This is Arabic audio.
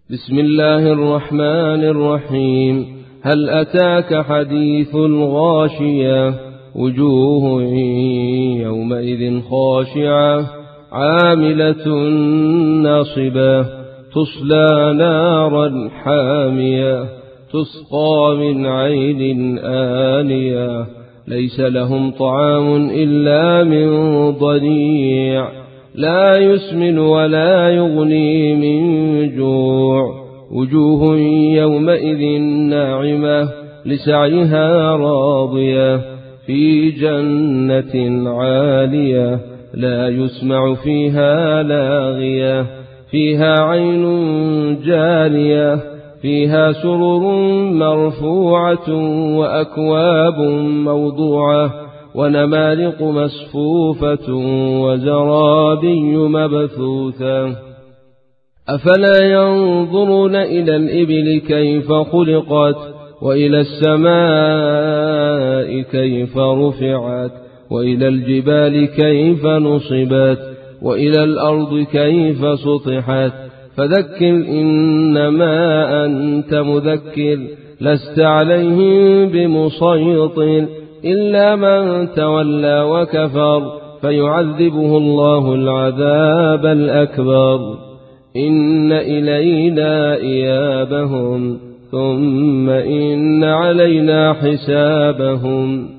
بسم الله الرحمن الرحيم. هل أتاك حديث الغاشية؟ وجوه يومئذ خاشعة عاملة ناصبة تصلى نارا حامية تسقى من عين آنية ليس لهم طعام إلا من ضريع لا يسمن ولا يغني من جوع. وجوه يومئذ ناعمة لسعيها راضية في جنة عالية لا يسمع فيها لاغية فيها عين جارية فيها سرر مرفوعة وأكواب موضوعة ونمارق مصفوفة وزرابي مبثوثة. أفلا ينظرون إلى الإبل كيف خلقت وإلى السماء كيف رفعت وإلى الجبال كيف نصبت وإلى الأرض كيف سطحت. فذكر إنما أنت مذكر لست عليهم بمسيطر إلا من تولى وكفر فيعذبه الله العذاب الأكبر. إن إلينا إيابهم ثم إن علينا حسابهم.